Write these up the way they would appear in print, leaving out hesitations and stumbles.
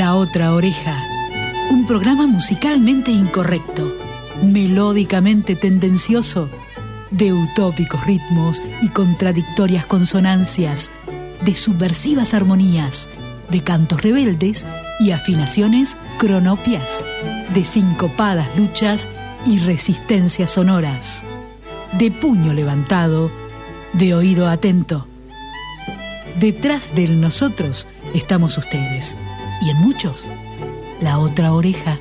La Otra Oreja, un programa musicalmente incorrecto, melódicamente tendencioso, de utópicos ritmos y contradictorias consonancias, de subversivas armonías, de cantos rebeldes y afinaciones cronopias, de sincopadas luchas y resistencias sonoras, de puño levantado, de oído atento. Detrás del nosotros estamos ustedes, y en muchos, la otra oreja.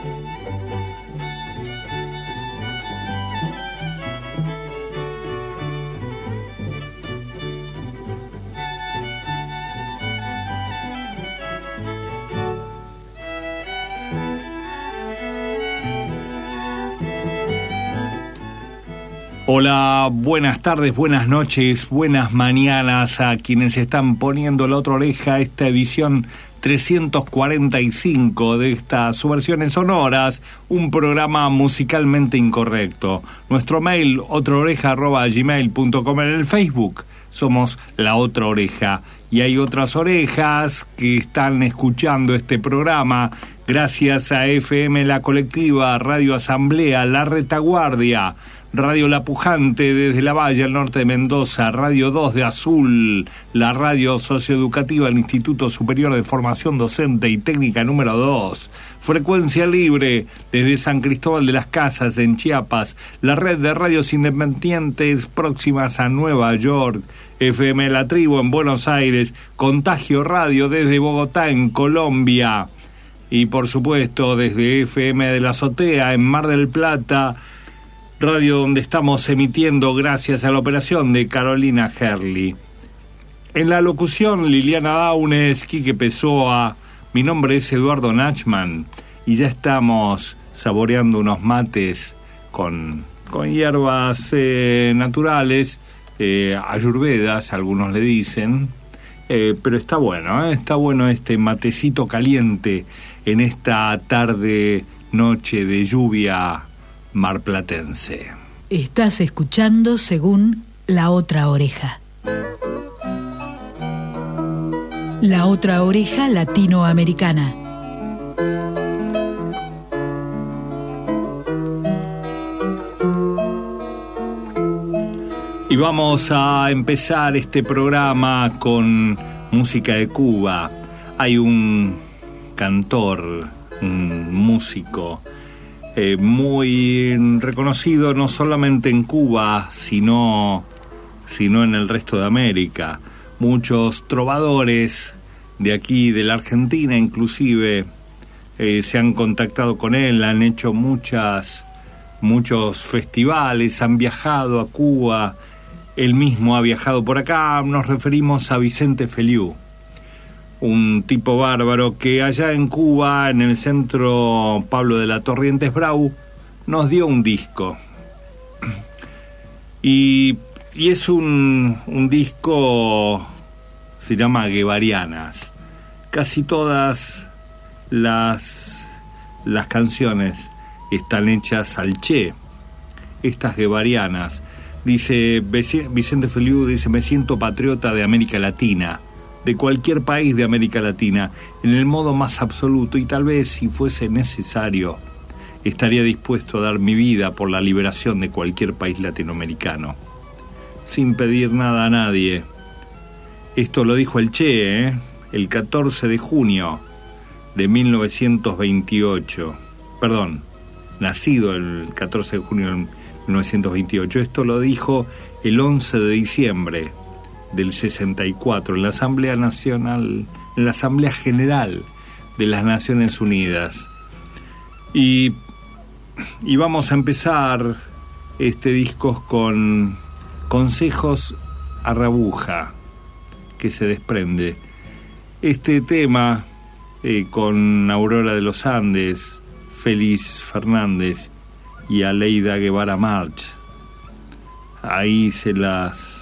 Hola, buenas tardes, buenas noches, buenas mañanas a quienes están poniendo la otra oreja, esta edición 345 de estas subversiones sonoras, un programa musicalmente incorrecto. Nuestro mail, otraoreja@gmail.com, en el Facebook somos La Otra Oreja. Y hay otras orejas que están escuchando este programa gracias a FM La Colectiva, Radio Asamblea, La Retaguardia, Radio La Pujante desde La Valle, al norte de Mendoza, Radio 2 de Azul, la radio socioeducativa del Instituto Superior de Formación Docente y Técnica número 2, Frecuencia Libre desde San Cristóbal de las Casas en Chiapas, la red de radios independientes próximas a Nueva York, FM La Tribu en Buenos Aires, Contagio Radio desde Bogotá en Colombia y por supuesto desde FM de la Azotea en Mar del Plata, radio donde estamos emitiendo gracias a la operación de Carolina Herli. En la locución, Liliana Daunes, Quique Pessoa, mi nombre es Eduardo Nachman y ya estamos saboreando unos mates con hierbas naturales, ayurvedas, algunos le dicen, pero está bueno este matecito caliente en esta tarde, noche de lluvia marplatense. Estás escuchando según La Otra Oreja. La Otra Oreja Latinoamericana. Y vamos a empezar este programa con música de Cuba. Hay un cantor, un músico muy reconocido no solamente en Cuba, sino en el resto de América. Muchos trovadores de aquí, de la Argentina inclusive, se han contactado con él, han hecho muchos festivales, han viajado a Cuba, él mismo ha viajado por acá. Nos referimos a Vicente Feliú, un tipo bárbaro que allá en Cuba, en el centro Pablo de la Torrientes Brau, nos dio un disco. Y es un disco, se llama Guevarianas. Casi todas las canciones están hechas al Che, estas guevarianas. Dice Vicente Feliú, dice: me siento patriota de América Latina, de cualquier país de América Latina, en el modo más absoluto, y tal vez, si fuese necesario, estaría dispuesto a dar mi vida por la liberación de cualquier país latinoamericano, sin pedir nada a nadie. Esto lo dijo el Che, el 14 de junio de 1928. Perdón, nacido el 14 de junio de 1928. Esto lo dijo el 11 de diciembre del 64 en la Asamblea Nacional, en la Asamblea General de las Naciones Unidas. Y vamos a empezar este disco con Consejos a Rabuja, que se desprende. Este tema con Aurora de los Andes, Félix Fernández y Aleida Guevara March. Ahí se las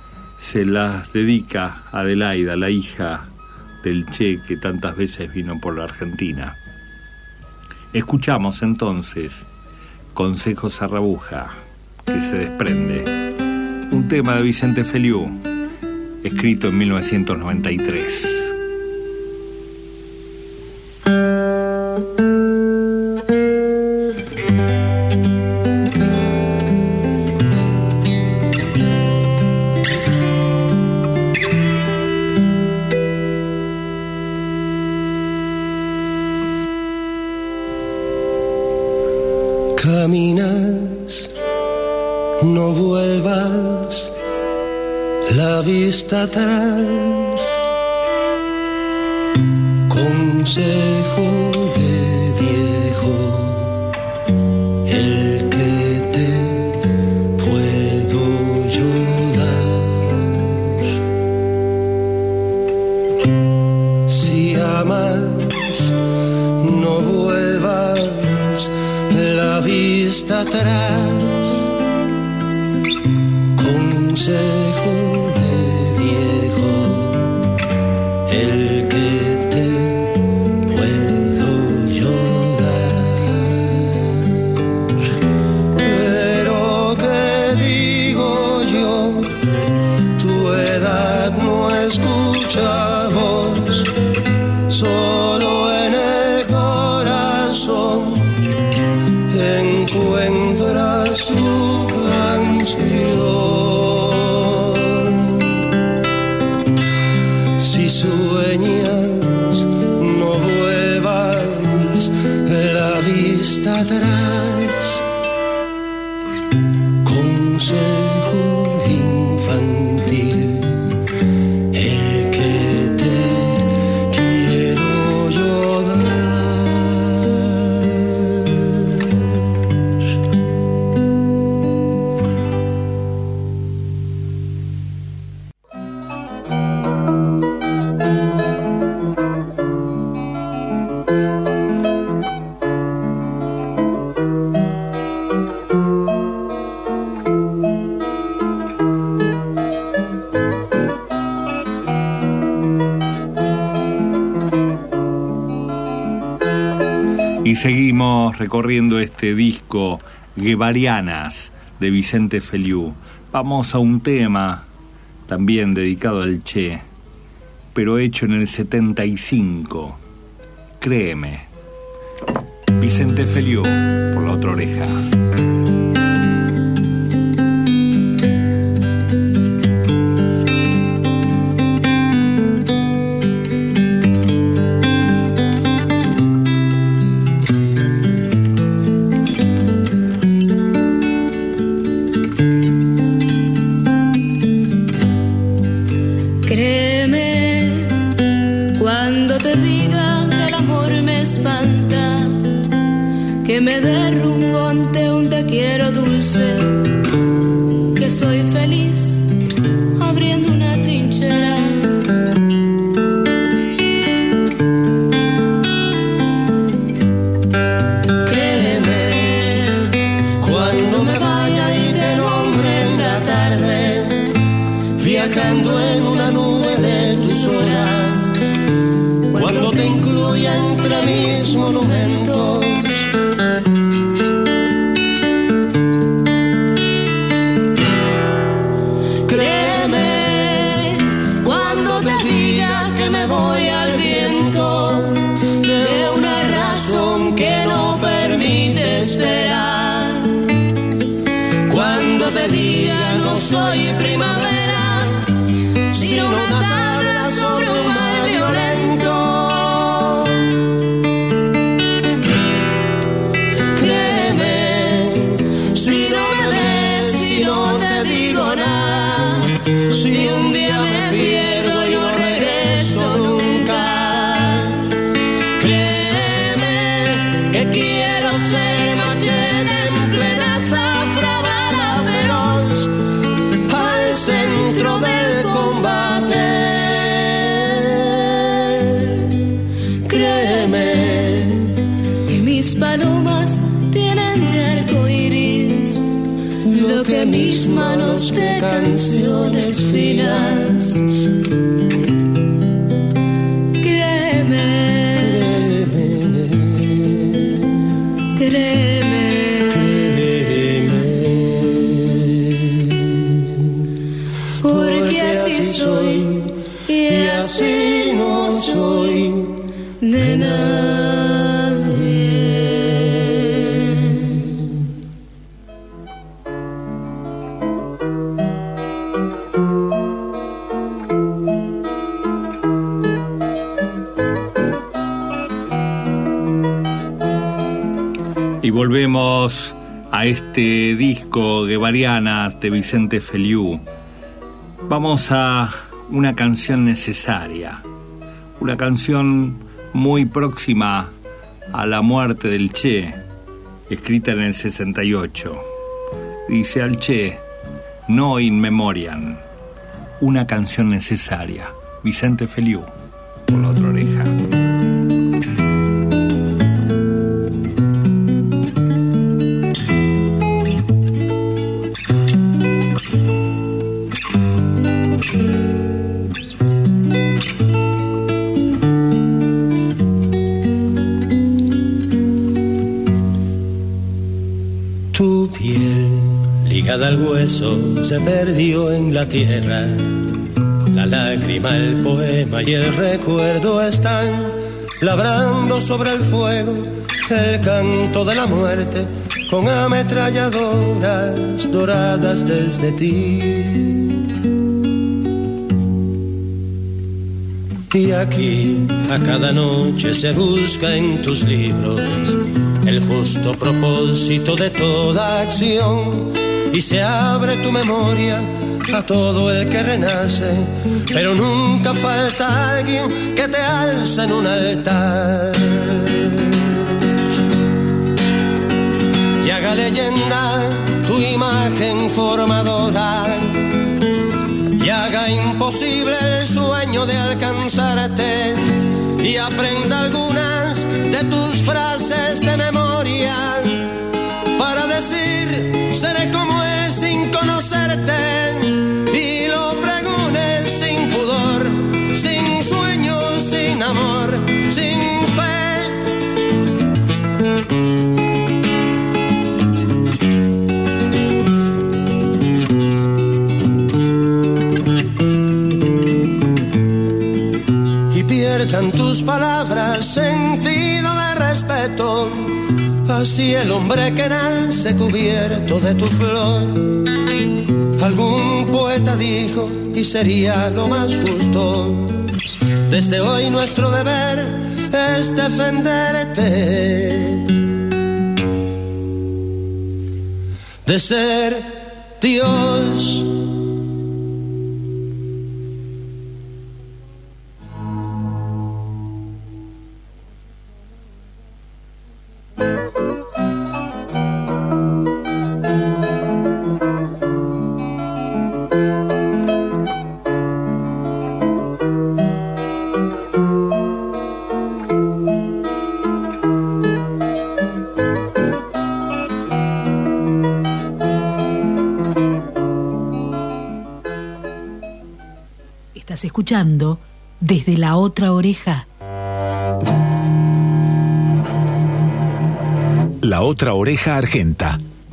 dedica a Adelaida, la hija del Che que tantas veces vino por la Argentina. Escuchamos entonces Consejos a Rabuja, que se desprende, un tema de Vicente Feliú, escrito en 1993. vuelvas la vista atrás. Consejo de viejo, el que te puedo yo dar. Si amas, no vuelvas la vista atrás. Consejo de viejo, el que te puedo yo dar. Pero ¿qué digo yo? Tu edad no escucha voz, solo en el corazón encuentras tu canción. Si sueñas, no vuelvas la vista atrás. Consejo infantil, el que te quiero yo dar. Y seguimos recorriendo este disco Guevarianas de Vicente Feliú. Vamos a un tema también dedicado al Che, pero hecho en el 75. Créeme. Vicente Feliú, por La Otra Oreja. Me derrumbo ante un te quiero dulce, que soy feliz abriendo una trinchera. Créeme, cuando me vaya y te nombre en la tarde, viajando en una nube de tus horas, cuando te incluya entre mis monumentos. Te diga no soy primavera, sino una tabla sobre un mar violento. Créeme, si no me ves, si no te digo nada, si un día me pierdo y no regreso nunca. Créeme que quiero ser machete en plena zafra, centro del combate. Créeme que mis palomas tienen de arco iris lo que mis manos de canciones finas. Créeme, créeme. Porque así soy y así no soy de nadie. Y volvemos a este disco Guevarianas de Vicente Feliú. Vamos a una canción necesaria, una canción muy próxima a la muerte del Che, escrita en el 68. Dice al Che, no in memoriam, una canción necesaria. Vicente Feliú, por La Otra Oreja. Tu piel, ligada al hueso, se perdió en la tierra. La lágrima, el poema y el recuerdo están labrando sobre el fuego el canto de la muerte con ametralladoras doradas desde ti. Y aquí a cada noche se busca en tus libros el justo propósito de toda acción y se abre tu memoria a todo el que renace, pero nunca falta alguien que te alza en un altar y haga leyenda tu imagen formadora y haga imposible el sueño de alcanzarte y aprenda algunas de tus frases de memoria para decir seré como él sin conocerte y lo pregones sin pudor, sin sueños, sin amor, sin fe. Y pierdan tus palabras sentido de respeto, así el hombre que nace cubierto de tu flor. Algún poeta dijo, y sería lo más justo, desde hoy nuestro deber es defenderte de ser Dios. Estás escuchando Desde la Otra Oreja. La Otra Oreja Argenta.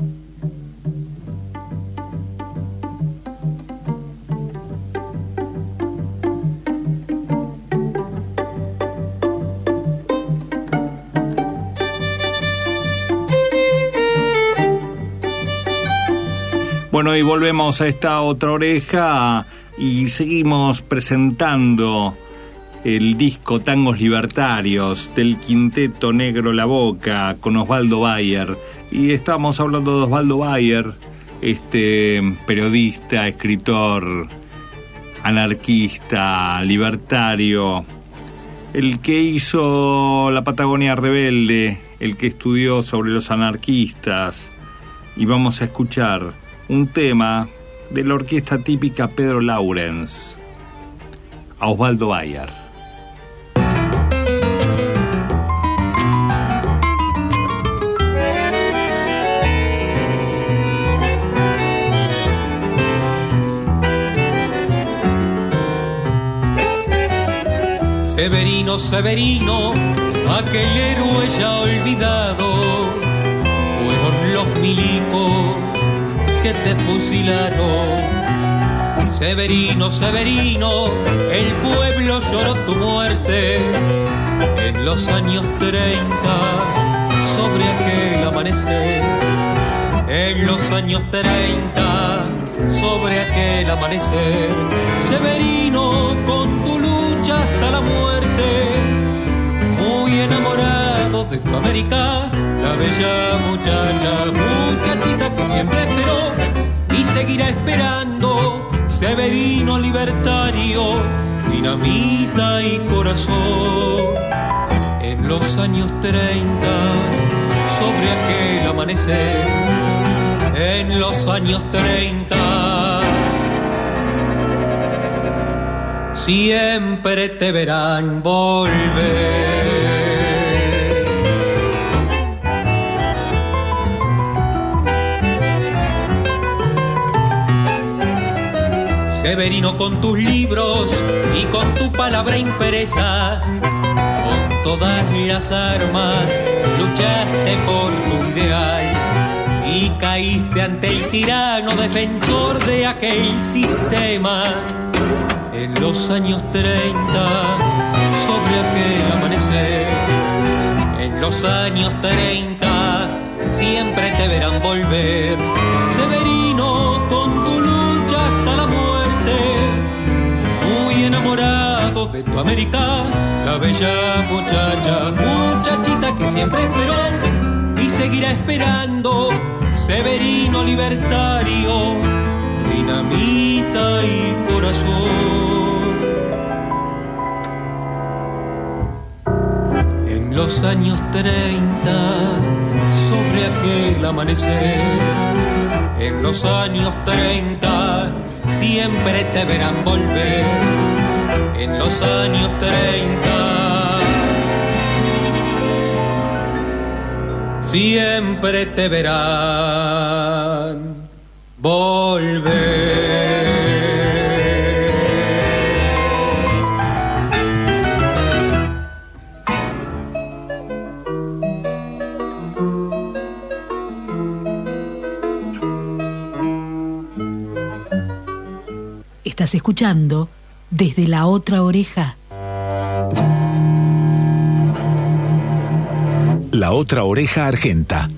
Bueno, y volvemos a esta Otra Oreja y seguimos presentando el disco Tangos Libertarios del Quinteto Negro La Boca con Osvaldo Bayer. Y estamos hablando de Osvaldo Bayer, este periodista, escritor, anarquista, libertario, el que hizo La Patagonia Rebelde, el que estudió sobre los anarquistas. Y vamos a escuchar un tema de la orquesta típica Pedro Laurens, a Osvaldo Bayer. Severino, Severino, aquel héroe ya olvidado, fueron los milicos que te fusilaron. Severino, Severino, el pueblo lloró tu muerte en los años 30 sobre aquel amanecer. En los años 30 sobre aquel amanecer. Severino, con tu lucha hasta la muerte, muy enamorado de tu América, la bella muchachita que siempre esperó y seguirá esperando. Severino libertario, dinamita y corazón. En los años 30, sobre aquel amanecer, en los años 30, siempre te verán volver. Severino, con tus libros y con tu palabra impresa, con todas las armas, luchaste por tu ideal y caíste ante el tirano defensor de aquel sistema. En los años 30, sobre aquel amanecer, en los años 30, siempre te verán volver. Severino, con tu lucha hasta la muerte, muy enamorado de tu América, la bella muchachita que siempre esperó y seguirá esperando. Severino libertario, dinamita y corazón. En los años 30, sobre aquel amanecer, en los años 30, siempre te verán volver. En los años 30, siempre te verán volver. Estás escuchando Desde la Otra Oreja. La Otra Oreja Argenta.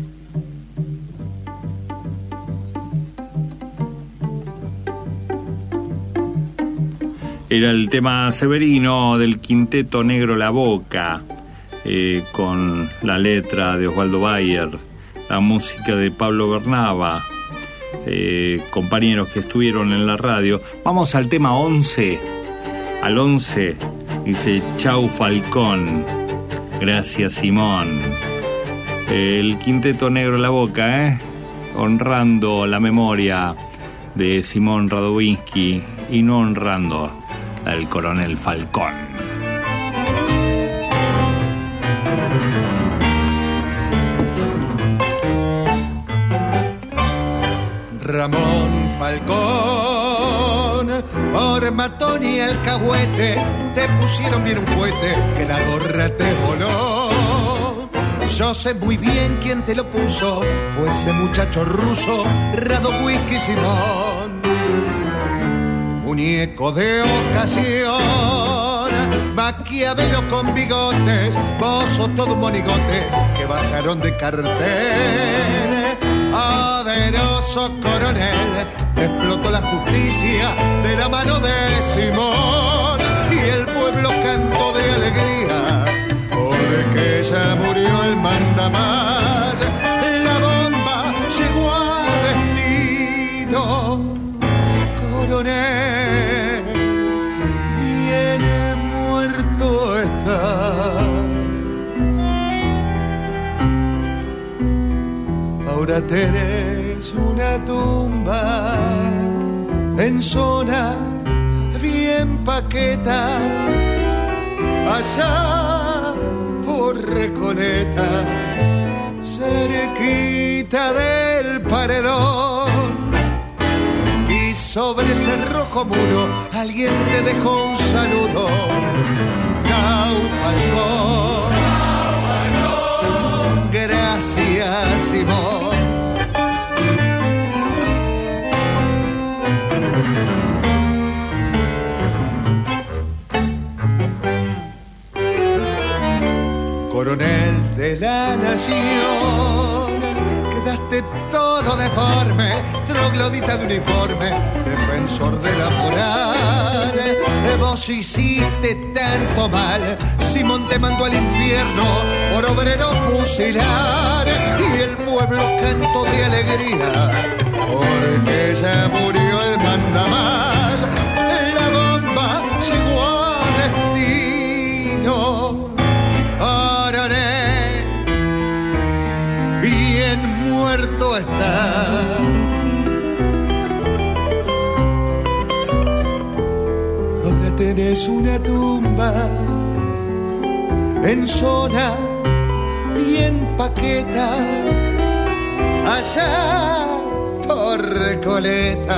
Era el tema Severino del Quinteto Negro La Boca, con la letra de Osvaldo Bayer, la música de Pablo Bernaba, compañeros que estuvieron en la radio. Vamos al tema 11. Al 11 dice Chau Falcón, gracias Simón. El Quinteto Negro La Boca, honrando la memoria de Simón Radovinsky y no honrando al coronel Falcón. Ramón Falcón, por matón y alcahuete, te pusieron bien un cohete que la gorra te voló. Yo sé muy bien quién te lo puso, fue ese muchacho ruso, Radovinsky Simón. Muñeco de ocasión, Maquiavelo con bigotes, vos sos todo un monigote que bajaron de cartel. Poderoso coronel, explotó la justicia de la mano de Simón y el pueblo cantó de alegría porque ya murió el mandamás. La bomba llegó a destino, coronel, viene muerto está. Ahora tenés una tumba en zona bien paqueta, allá por Recoleta, cerquita del paredón. Y sobre ese rojo muro alguien te dejó un saludo. Chau Falcón, gracias Simón. Coronel de la nación, quedaste todo deforme, troglodita de uniforme, defensor de la moral. Vos hiciste tanto mal, Simón te mandó al infierno por obrero fusilar, y el pueblo cantó de alegría porque ya murió el mandamás. La bomba llegó al destino. Oraré, bien muerto está. Ahora tenés una tumba en zona bien paqueta, allá por Recoleta,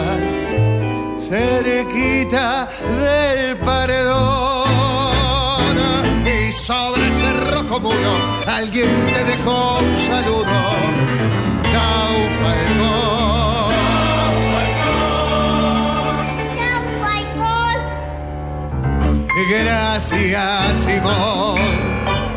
cerquita del paredón. Y sobre ese rojo muro alguien te dejó un saludo. Chau, Falcón. Chau, Falcón. Gracias, Simón.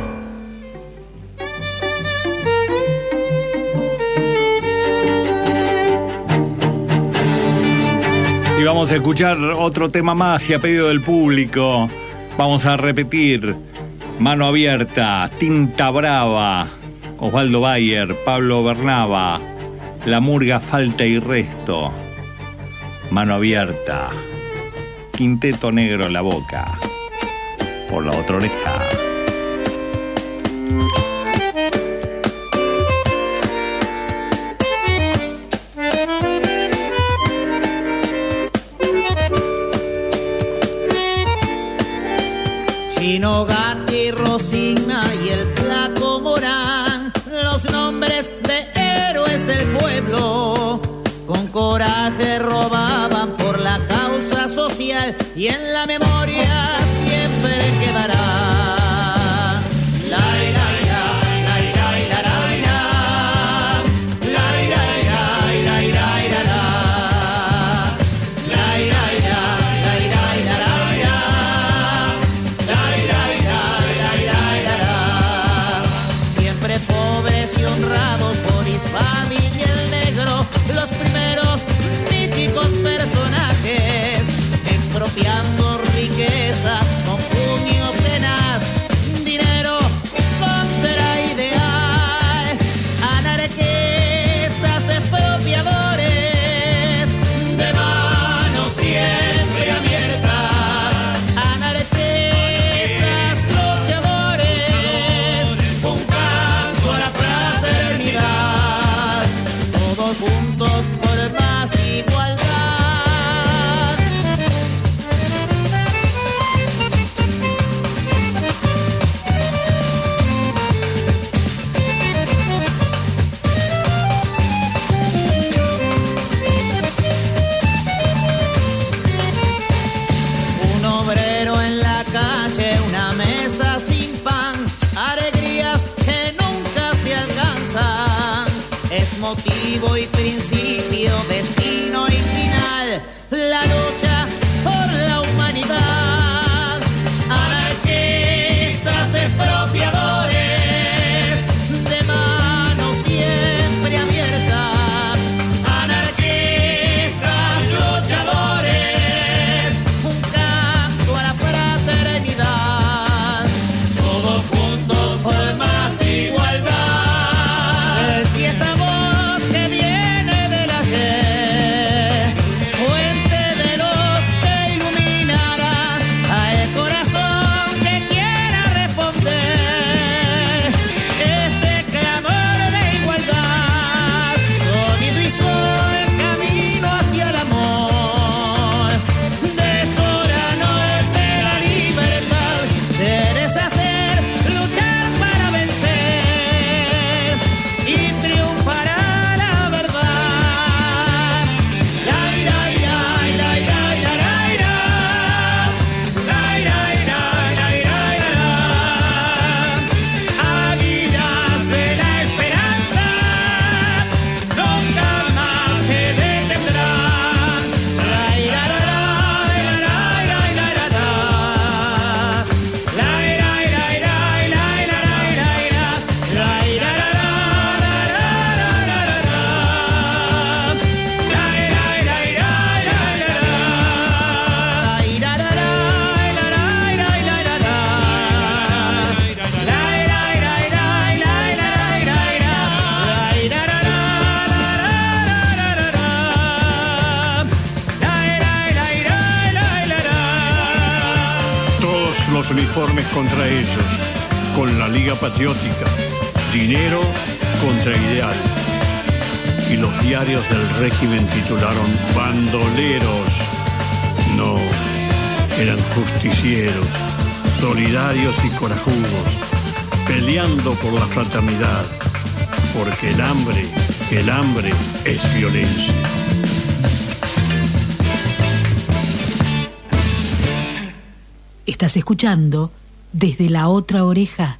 Y vamos a escuchar otro tema más y a pedido del público. Vamos a repetir: Mano Abierta, Tinta Brava, Osvaldo Bayer, Pablo Bernaba, La Murga, Falta y Resto, Mano Abierta, Quinteto Negro, La Boca, por La Otra Oreja. Chino, Gatti, Rosina y el Flaco Morán, los nombres de héroes del pueblo, con coraje robaban por la causa social y en la memoria siempre quedará. Honrados por Isfami y el Negro, los primeros míticos personajes, expropiando riquezas con puño tenaz, dinero contra ideal, anarquistas expropiadores, de mano siempre abierta, anarquistas luchadores, un canto a la fraternidad, todos juntos por paz y igualdad. Un obrero en la calle, una mesa sin pan, alegrías que nunca se alcanzan. Es motivo y principio, destino y final, la lucha por la humanidad. Anarquistas expropiadores, de mano siempre abierta, anarquistas luchadores, un canto a la fraternidad, todos juntos por más igualdad. Esta voz que viene del ayer uniformes contra ellos, con la Liga Patriótica, dinero contra ideal. Y los diarios del régimen titularon bandoleros. No, eran justicieros, solidarios y corajudos, peleando por la fraternidad, porque el hambre es violencia. Estás escuchando Desde la Otra Oreja.